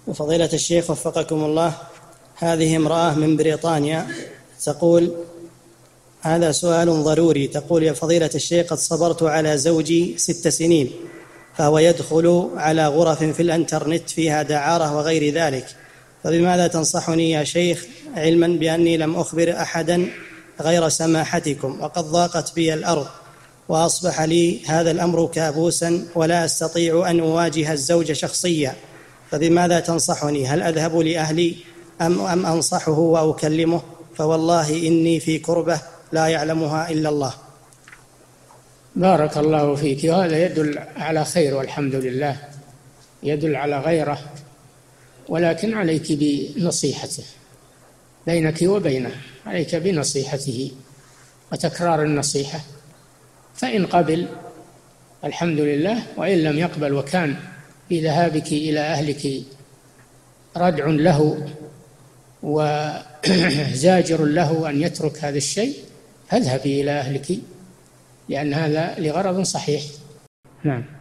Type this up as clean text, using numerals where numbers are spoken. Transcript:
فضيلة الشيخ وفقكم الله، هذه امرأة من بريطانيا تقول، هذا سؤال ضروري، تقول: يا فضيلة الشيخ، قد صبرت على زوجي 6 سنين، فهو يدخل على غرف في الانترنت فيها دعارة وغير ذلك، فبماذا تنصحني يا شيخ، علما بأني لم أخبر أحدا غير سماحتكم، وقد ضاقت بي الأرض وأصبح لي هذا الأمر كابوسا ولا أستطيع أن أواجه الزوج شخصيا، فبماذا تنصحني؟ هل أذهب لأهلي أم أنصحه وأكلمه؟ فوالله إني في كربة لا يعلمها إلا الله. بارك الله فيك. وهذا يدل على خير والحمد لله، يدل على غيره، ولكن عليك بنصيحته بينك وبينه، عليك بنصيحته وتكرار النصيحة، فإن قبل الحمد لله، وإن لم يقبل وكان في ذهابك إلى أهلك ردع له وزاجر له أن يترك هذا الشيء، فاذهبي إلى أهلك، لأن هذا لغرض صحيح. نعم.